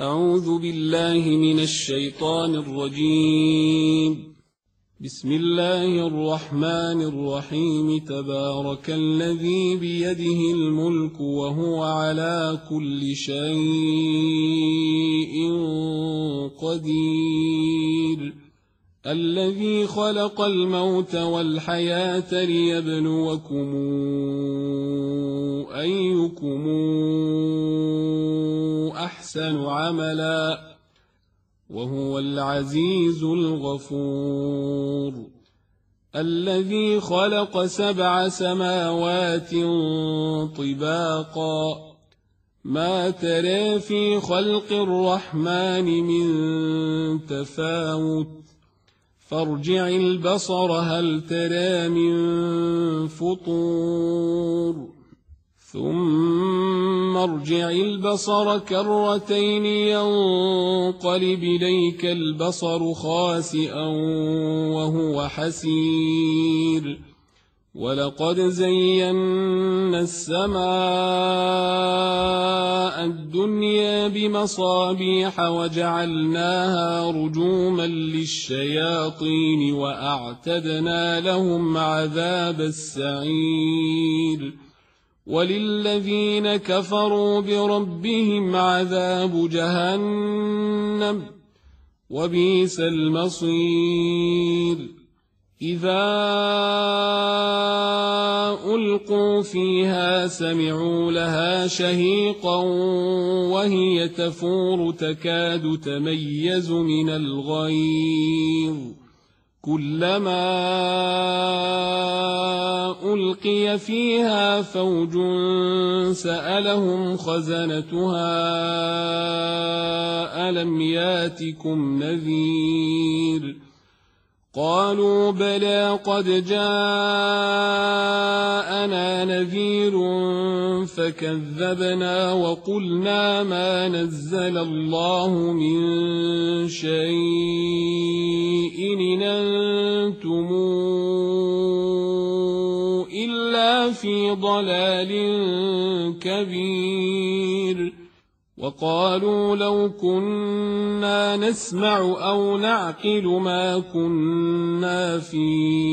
أعوذ بالله من الشيطان الرجيم. بسم الله الرحمن الرحيم. تبارك الذي بيده الملك وهو على كل شيء قدير. الذي خلق الموت والحياة ليبلوكم أيكم أحسن عملا وهو العزيز الغفور. الذي خلق 7 سماوات طباقا ما ترى في خلق الرحمن من تفاوت فارجع البصر هل ترى من فطور ثم ارجع البصر كرتين ينقلب إليك البصر خاسئا وهو حسير. ولقد زينا السماء الدنيا بمصابيح وجعلناها رجوما للشياطين وأعتدنا لهم عذاب السعير. وللذين كفروا بربهم عذاب جهنم وبئس المصير. إذا ألقوا فيها سمعوا لها شهيقا وهي تفور تكاد تميز من الغيظ. كلما ألقي فيها فوج سألهم خزنتها ألم ياتكم نذير. قالوا بلى قد جاءنا نذير فكذبنا وقلنا ما نزل الله من شيء إن أنتم إلا في ضلال كبير. وقالوا لو كنا نسمع أو نعقل ما كنا في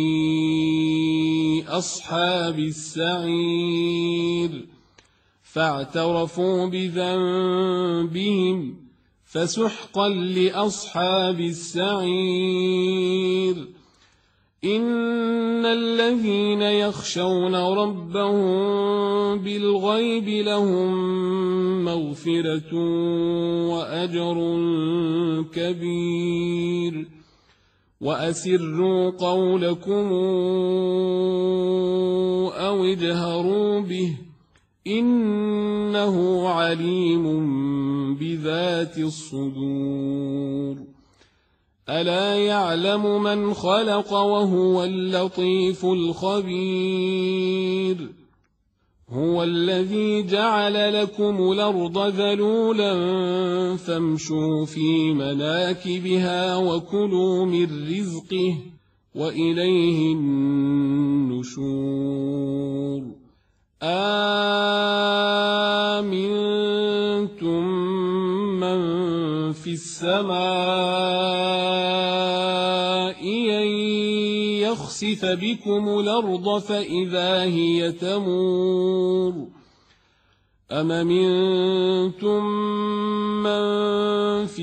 أصحاب السعير. فاعترفوا بذنبهم فسحقا لأصحاب السعير. إن الذين يخشون ربهم بالغيب لهم مغفرة وأجر كبير. وأسروا قولكم أو اجهروا به إنه عليم بذات الصدور. ألا يعلم من خلق وهو اللطيف الخبير. هو الذي جعل لكم الأرض ذلولا فامشوا في مناكبها وكلوا من رزقه وإليه النشور. آمنتم من في السماء أن يخسف بكم الأرض فإذا هي تمور. أم أمنتم من في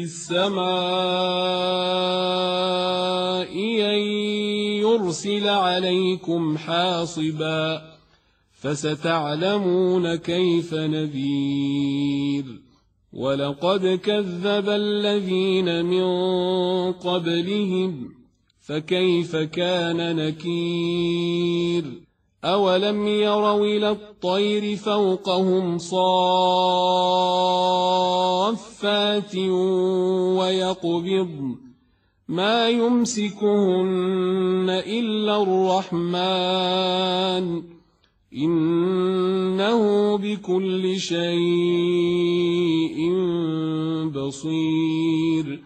السماء أن يرسل عليكم حاصبا فستعلمون كيف نذير. ولقد كذب الذين من قبلهم فكيف كان نكير. أولم يروا إلى الطير فوقهم صافات ويقبضن ما يمسكهن إلا الرحمن إنه بكل شيء بصير.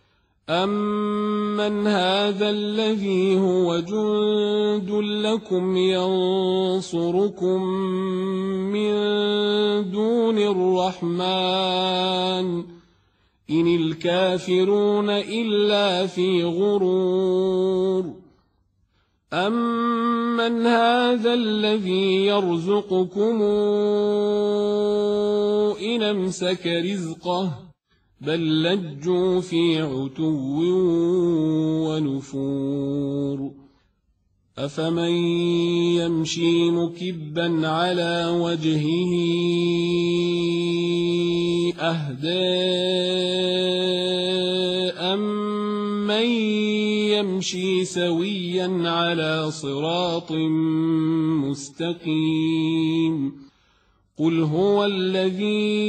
أمن هذا الذي هو جند لكم ينصركم من دون الرحمن إن الكافرون إلا في غرور أمن هذا الذي يرزقكم إن أمسك رزقه بل لجوا في عتو ونفور أفمن يمشي مكبا على وجهه أهدى أمن يمشي سويا على صراط مستقيم قل هو الذي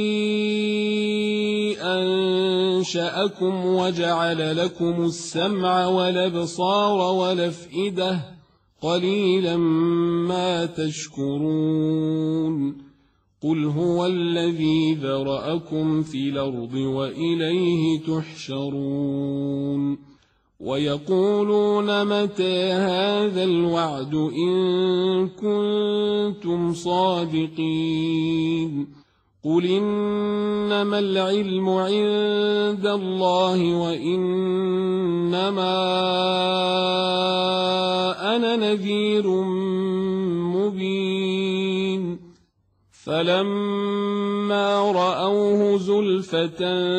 أنشأكم وجعل لكم السمع والأبصار والأفئدة قليلا ما تشكرون قل هو الذي ذرأكم في الأرض وإليه تحشرون ويقولون متى هذا الوعد إن كنتم صادقين قل إنما العلم عند الله وإنما أنا نذير مبين فلما رأوه زلفة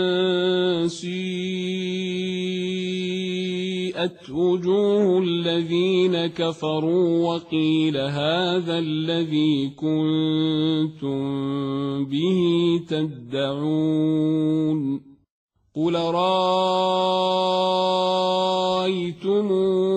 سيئت وجوه الذين كفروا وقيل هذا الذي كنتم به تدعون قل رأيتم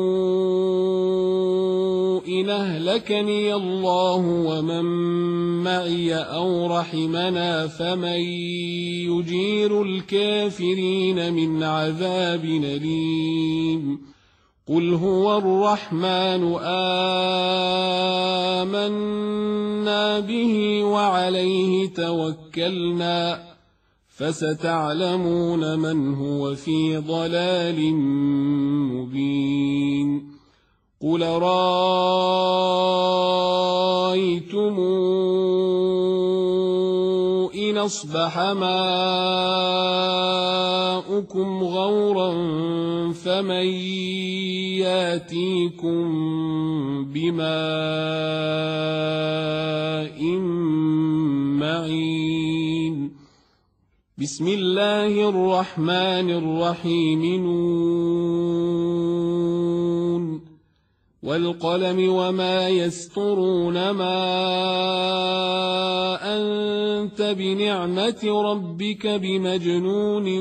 إن أهلكني الله ومن معي أو رحمنا فمن يجير الكافرين من عذاب أليم قل هو الرحمن آمنا به وعليه توكلنا فستعلمون من هو في ضلال مبين قل رأيتم إن أصبح ماؤكم غورا فمن ياتيكم بماء معين بسم الله الرحمن الرحيم نون والقلم وما يسطرون ما أنت بنعمة ربك بمجنون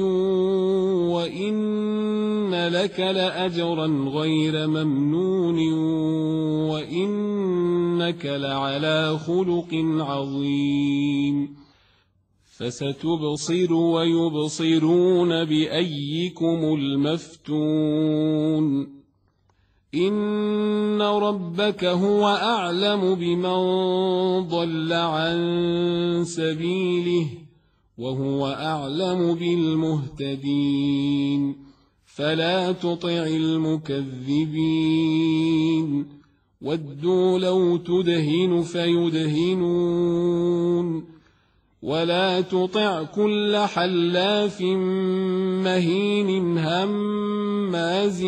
وإن لك لأجرا غير ممنون وإنك لعلى خلق عظيم فستبصر ويبصرون بأيكم المفتون إن ربك هو أعلم بمن ضل عن سبيله وهو أعلم بالمهتدين فلا تطع المكذبين ودوا لو تدهن فيدهنون ولا تطع كل حلاف مهين هماز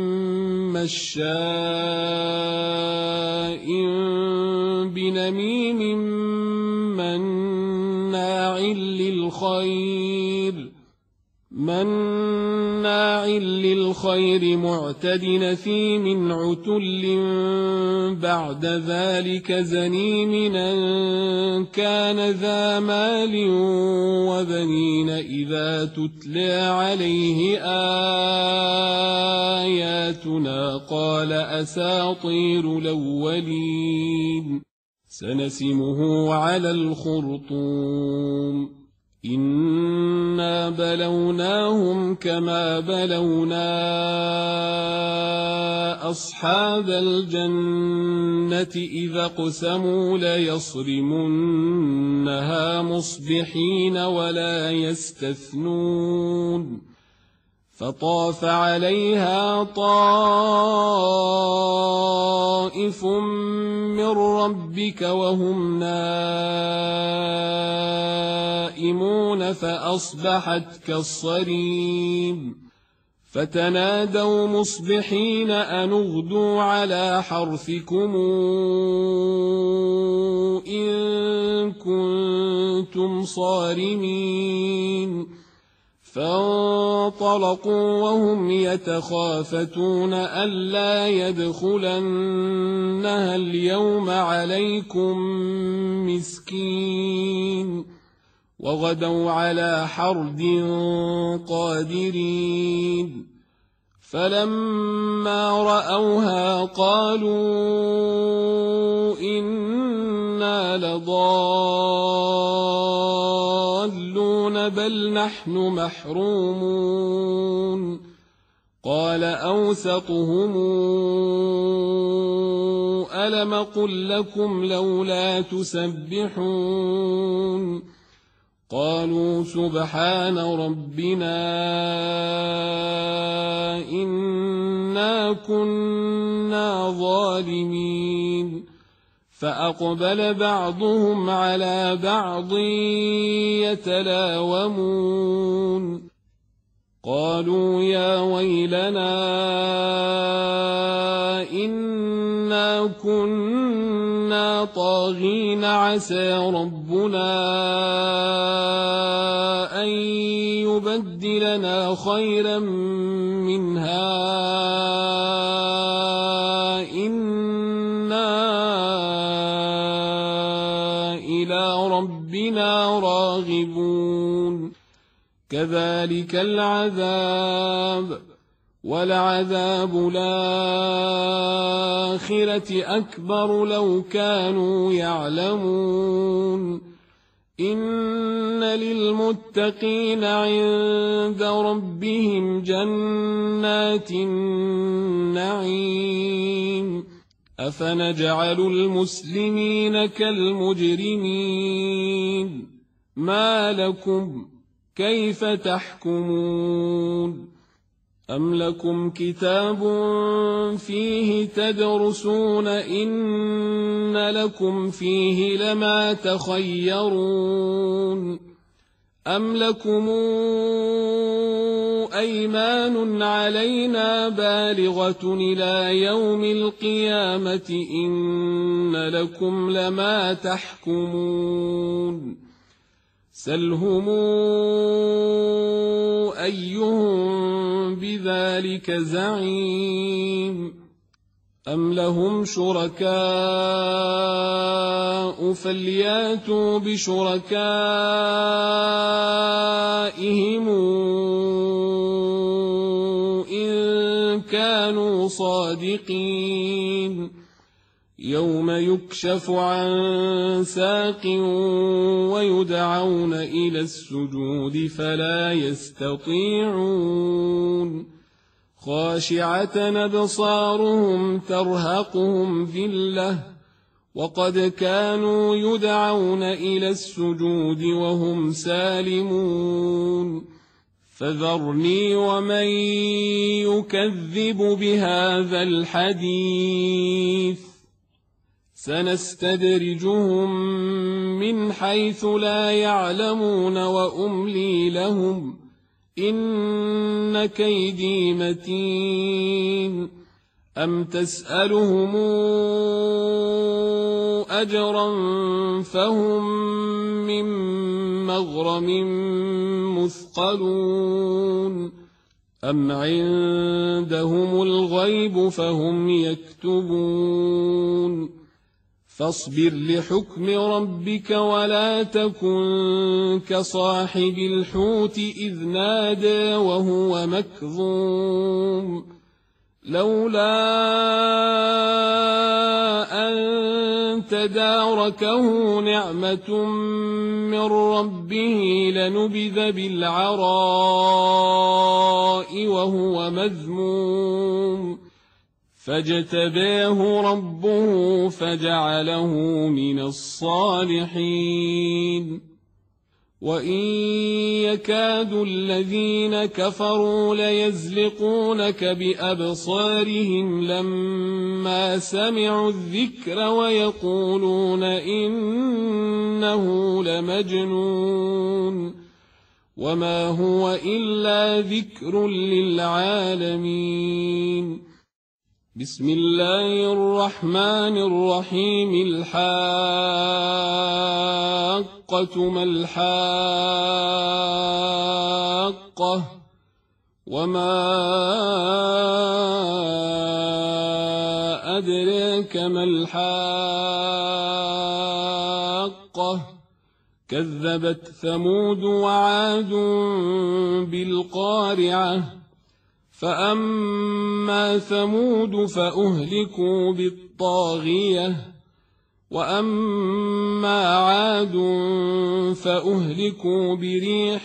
مشاء بنميم مناع للخير معتد نثيم عتل بعد ذلك زنيم أن كان ذا مال وبنين إذا تتلى عليه آياتنا قال أساطير الأولين سنسمه على الخرطوم إنا بلوناهم كما بلونا أصحاب الجنة إذا اقسموا ليصرمنها مصبحين ولا يستثنون فطاف عليها طائف من ربك وهم نائمون فأصبحت كالصريم فتنادوا مصبحين أن اغدوا على حرثكم إن كنتم صارمين فانطلقوا وهم يتخافتون ألا يدخلنها اليوم عليكم مسكين وغدوا على حرد قادرين فلما رأوها قالوا إنا لضالون بل نحن محرومون قال أوسطهم ألم قل لكم لولا تسبحون قالوا سبحان ربنا إنا كنا ظالمين فأقبل بعضهم على بعض يتلاومون قالوا يا ويلنا إنا كنا طاغين عسى ربنا أن يبدلنا خيرا منها إنا إلى ربنا راغبون كذلك العذاب ولعذاب الآخرة أكبر لو كانوا يعلمون إن للمتقين عند ربهم جنات النعيم أفنجعل المسلمين كالمجرمين ما لكم كيف تحكمون أم لكم كتاب فيه تدرسون إن لكم فيه لما تخيرون أم لكم أيمان علينا بالغة إلى يوم القيامة إن لكم لما تحكمون سلهم أيهم بذلك زعيم أم لهم شركاء فلياتوا بشركائهم إن كانوا صادقين يوم يكشف عن ساق ويدعون إلى السجود فلا يستطيعون خاشعة أبصارهم ترهقهم ذلة وقد كانوا يدعون إلى السجود وهم سالمون فذرني ومن يكذب بهذا الحديث سنستدرجهم من حيث لا يعلمون وأملي لهم إن كيدي متين أم تسألهم أجرا فهم من مغرم مثقلون أم عندهم الغيب فهم يكتبون فاصبر لحكم ربك ولا تكن كصاحب الحوت إذ نادى وهو مكظوم لولا أن تداركه نعمة من ربه لنبذ بالعراء وهو مذموم فاجتباه ربه فجعله من الصالحين وإن يكاد الذين كفروا ليزلقونك بأبصارهم لما سمعوا الذكر ويقولون إنه لمجنون وما هو إلا ذكر للعالمين. بسم الله الرحمن الرحيم. الحاقة ما الحاقة وما أدراك ما الحاقة كذبت ثمود وعاد بالقارعة فأما ثمود فأهلكوا بالطاغية وأما عاد فأهلكوا بريح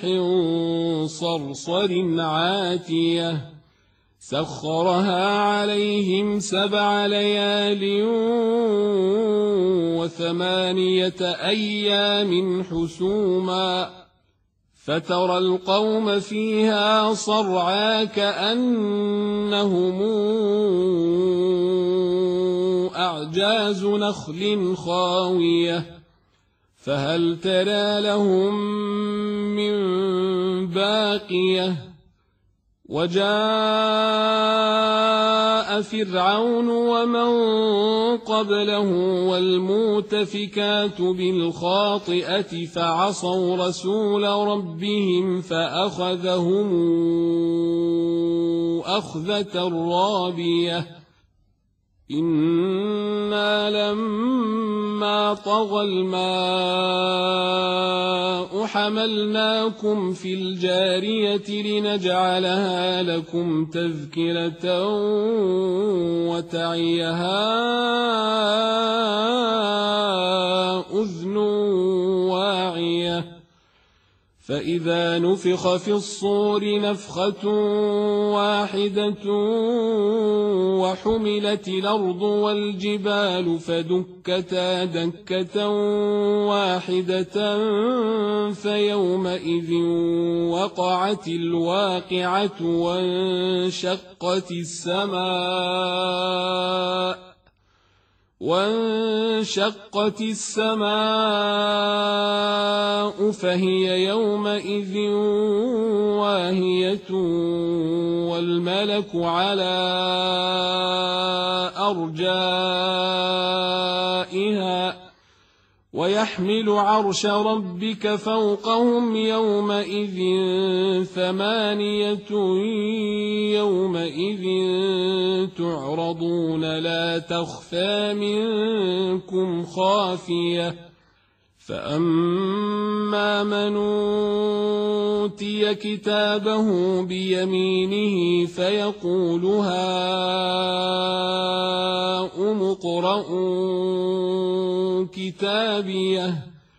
صرصر عاتية سخرها عليهم 7 ليال و8 أيام حسوما فترى القوم فيها صرعى كأنهم أعجاز نخل خاوية فهل ترى لهم من باقية وجاء فرعون ومن قبله والمؤتفكات بالخاطئة فعصوا رسول ربهم فأخذهم أخذة رابية إنا لما طغى الماء حملناكم في الجارية لنجعلها لكم تذكرة وتعيها أذن واعية فإذا نفخ في الصور نفخة واحدة وحملت الأرض والجبال فدكتا دكة واحدة فيومئذ وقعت الواقعة وانشقت السماء فهي يومئذ واهية والملك على أرجائها ويحمل عرش ربك فوقهم يومئذ 8 يومئذ تعرضون لا تخفى منكم خافية فأما من أوتي كتابه بيمينه فيقول هاؤم اقرءوا كتابيه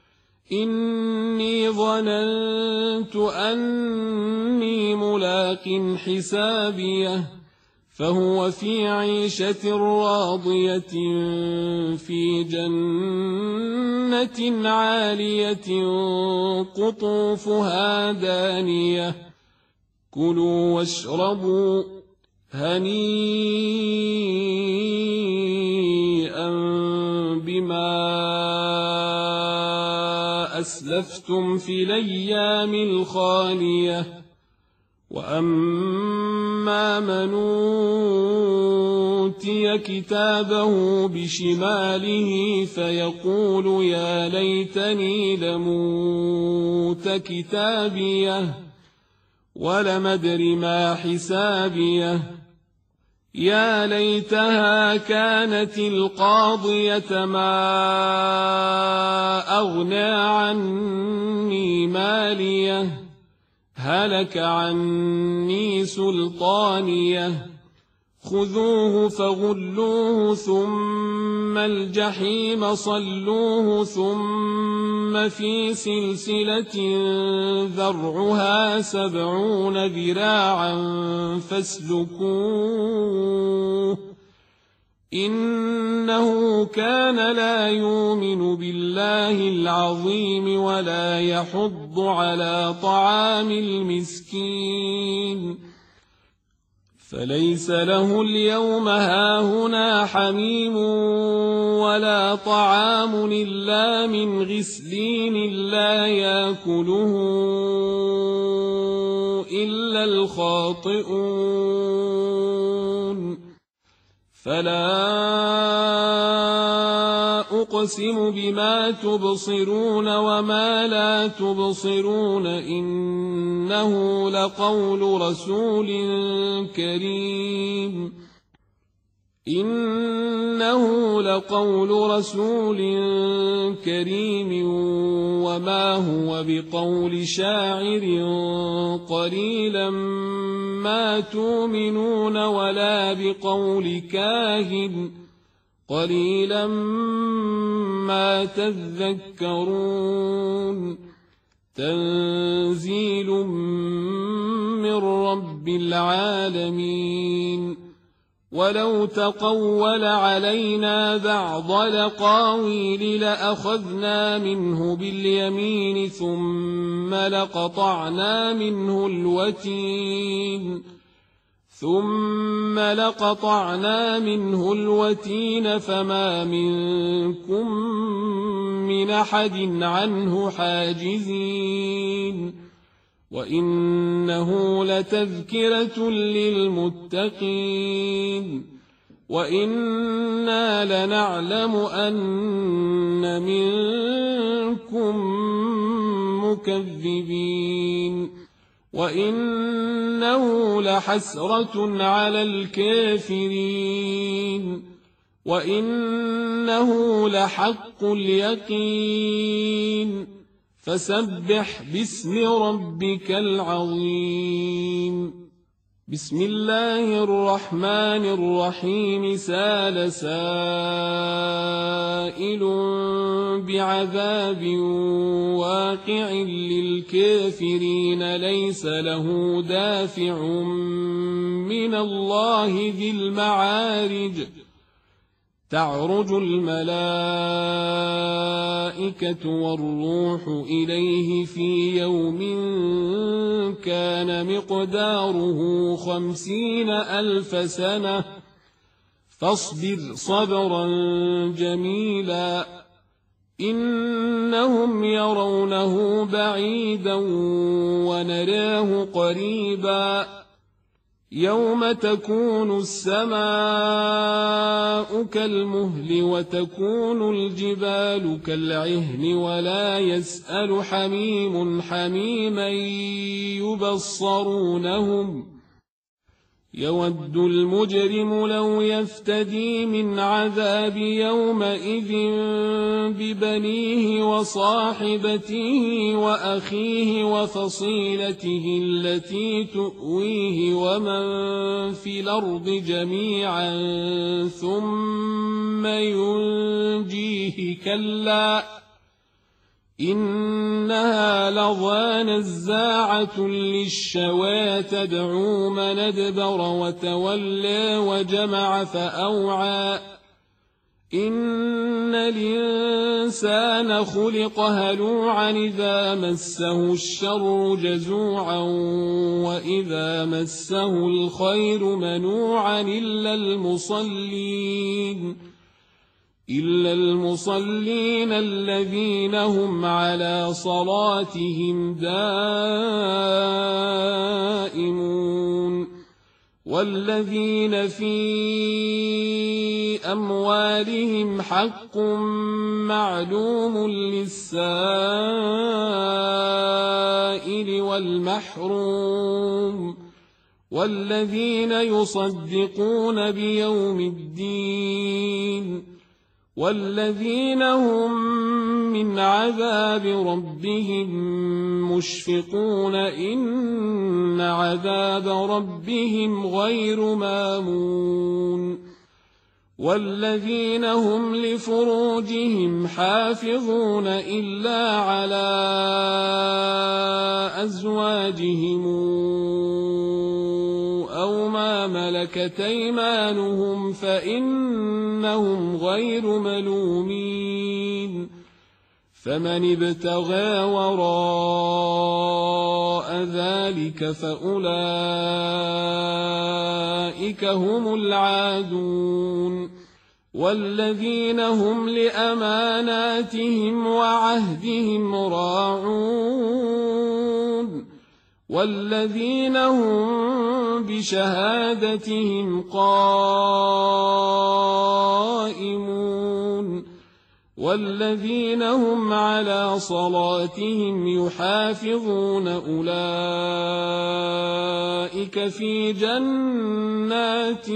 إني ظننت أني ملاق حسابيه فهو في عيشة راضية في جنة عالية قطوفها دانية كلوا واشربوا هنيئا بما أسلفتم في الأيام الخالية وأما من أوتي كتابه بشماله فيقول يا ليتني لموت كتابيه ولم أدر ما حسابيه يا ليتها كانت القاضية ما أغنى عني ماليه هلك عني سلطانيه خذوه فغلوه ثم الجحيم صلوه ثم في سلسلة ذرعها 70 ذراعا فاسلكوه إنه كان لا يؤمن بالله العظيم ولا يحض على طعام المسكين فليس له اليوم هاهنا حميم ولا طعام إلا من غسلين لا يأكله إلا الخاطئون فلا أقسم بما تبصرون وما لا تبصرون إنه لقول رسول كريم وما هو بقول شاعر قليلا ما تؤمنون ولا بقول كاهن قليلا ما تذكرون تنزيل من رب العالمين ولو تقول علينا بعض الأقاويل لأخذنا منه باليمين ثم لقطعنا منه الوتين فما منكم من أحد عنه حاجزين وإنه لتذكرة للمتقين وإنا لنعلم أن منكم مكذبين وإنه لحسرة على الكافرين وإنه لحق اليقين فسبح باسم ربك العظيم بسم الله الرحمن الرحيم سال سائل بعذاب واقع للكافرين ليس له دافع من الله ذي المعارج تعرج الملائكة والروح إليه في يوم كان مقداره 50,000 سنة فاصبر صبرا جميلا إنهم يرونه بعيدا ونراه قريبا يوم تكون السماء كالمهل وتكون الجبال كالعهن ولا يسأل حميم حميما يبصرونهم يود المجرم لو يفتدي من عذاب يومئذ ببنيه وصاحبته وأخيه وفصيلته التي تؤويه ومن في الأرض جميعا ثم ينجيه كلا إنها لظى نزاعة للشوى تدعو من أدبر وتولى وجمع فأوعى إن الإنسان خلق هلوعا إذا مسه الشر جزوعا وإذا مسه الخير منوعا إلا المصلين الذين هم على صلاتهم دائمون والذين في أموالهم حق معلوم للسائل والمحروم والذين يصدقون بيوم الدين والذين هم من عذاب ربهم مشفقون إن عذاب ربهم غير مامون والذين هم لفروجهم حافظون إلا على أزواجهم أو ما ملكت ملكت أيمانهم فإنهم غير ملومين فمن ابتغى وراء ذلك فأولئك هم العادون والذين هم لأماناتهم وعهدهم راعون والذين هم بشهادتهم قائمون والذين هم على صلاتهم يحافظون أولئك في جنات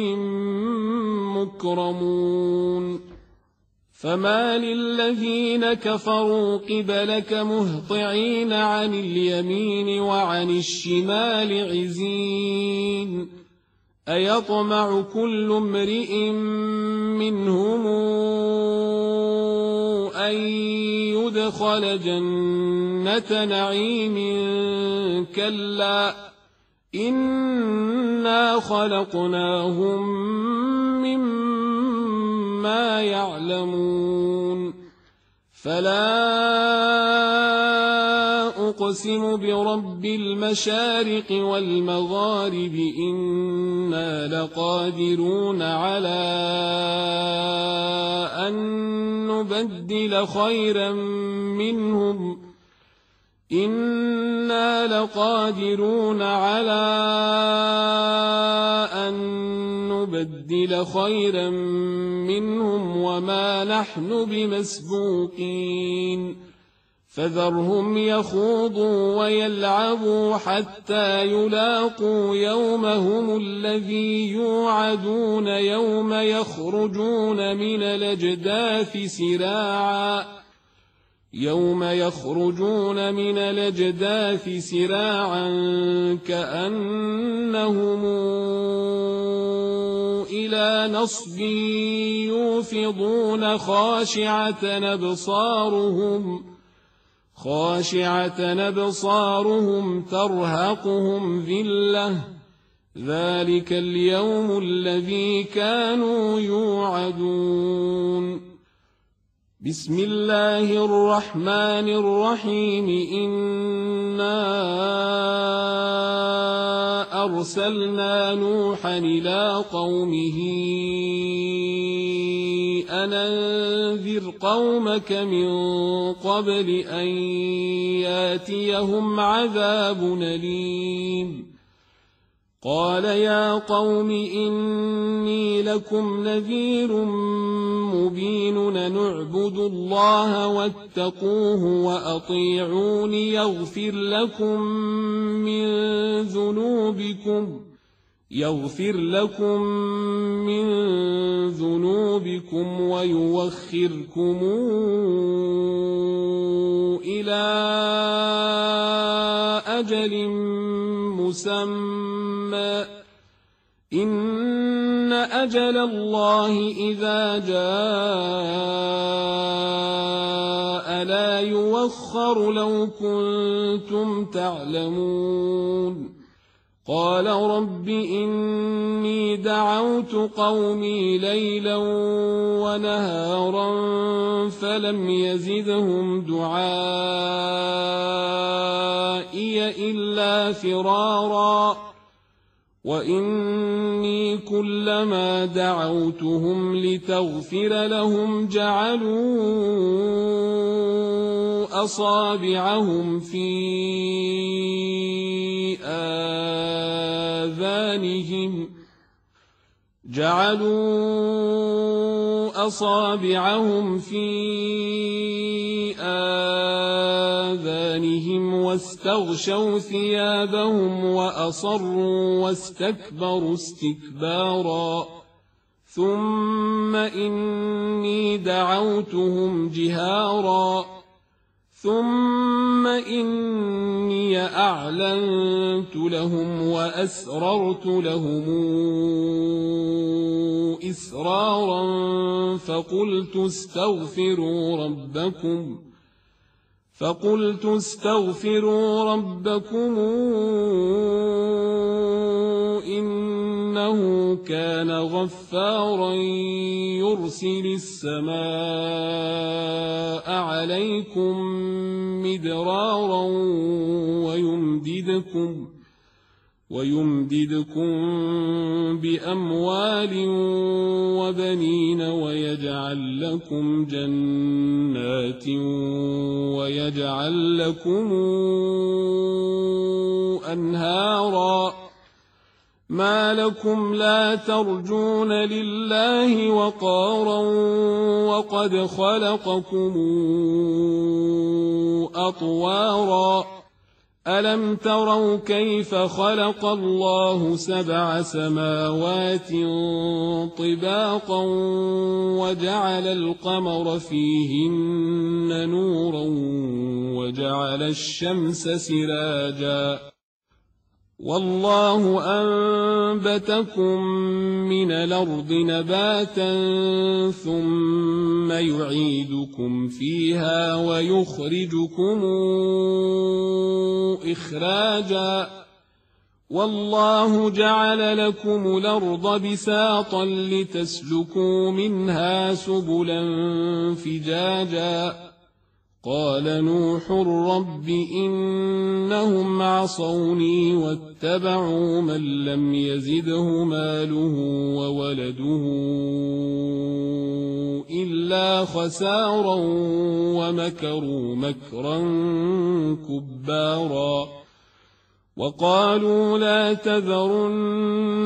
مكرمون فما للذين كفروا قبلك مهطعين عن اليمين وعن الشمال عزين أيطمع كل امرئ منهم أن يدخل جنة نعيم كلا إنا خلقناهم مما يعلمون فلا أقسم برب المشارق والمغارب إنا لقادرون على أن نبدل خيرا منهم وما نحن بمسبوقين فذرهم يخوضوا ويلعبوا حتى يلاقوا يومهم الذي يوعدون يوم يخرجون من الأجداث سراعا كأنهم إلى نصب يوفضون خاشعة أبصارهم ترهقهم ذلة ذلك اليوم الذي كانوا يوعدون بسم الله الرحمن الرحيم إنا أرسلنا نوحا إلى قومه أن أنذر قومك من قبل أن ياتيهم عذاب أليم قال يا قوم إني لكم نذير مبين نعبد الله واتقوه وأطيعون يغفر لكم من ذنوبكم ويوخركم إلى أجل مسمى إن أجل الله إذا جاء لا يوخر لو كنتم تعلمون قال رب إني دعوت قومي ليلا ونهارا فلم يزدهم دعائي إلا فرارا وإني كلما دعوتهم لتغفر لهم جعلوا أصابعهم في آذانهم واستغشوا ثيابهم وأصروا واستكبروا استكبارا ثم إني دعوتهم جهارا ثم إني أعلنت لهم وأسررت لهم إسرارا فقلت استغفروا ربكم إنه كان غفارا يرسل السماء عليكم مدرارا ويمددكم بأموال وبنين ويجعل لكم جنات ويجعل لكم أنهارا. ما لكم لا ترجون لله وقارا وقد خلقكم أطوارا. ألم تروا كيف خلق الله 7 سماوات طباقا وجعل القمر فيهن نورا وجعل الشمس سراجا والله أنبتكم من الأرض نباتا ثم يعيدكم فيها ويخرجكم إخراجا والله جعل لكم الأرض بساطا لتسلكوا منها سبلا فجاجا. قال نوح رب إنهم عصوني واتبعوا من لم يزده ماله وولده إلا خسارا ومكروا مكرا كبارا. وقالوا لا تذرن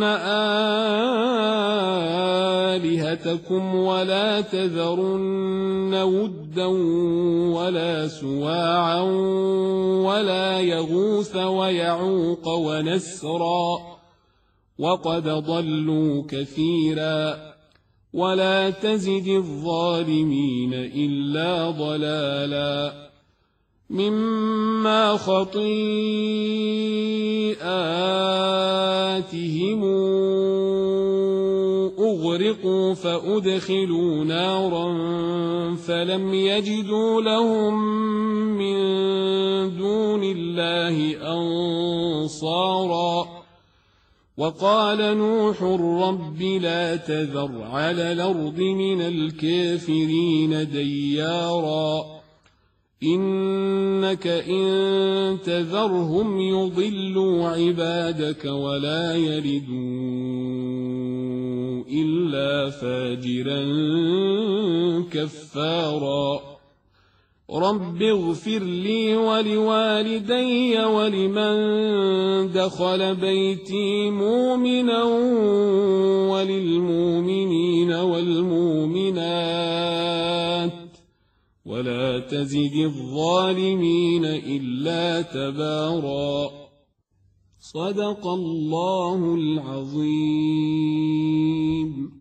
آلهتكم ولا تذرن ودا ولا سواعا ولا يغوث ويعوق ونسرا وقد ضلوا كثيرا ولا تزد الظالمين إلا ضلالا. مما خطيئاتهم أغرقوا فأدخلوا نارا فلم يجدوا لهم من دون الله أنصارا. وقال نوح رب لا تذر على الأرض من الكافرين ديارا إنك إن تذرهم يضلوا عبادك ولا يلدوا إلا فاجرا كفارا. رب اغفر لي ولوالدي ولمن دخل بيتي مؤمنا وللمؤمنين والمؤمنات ولا تزد الظالمين إلا تبارا. صدق الله العظيم.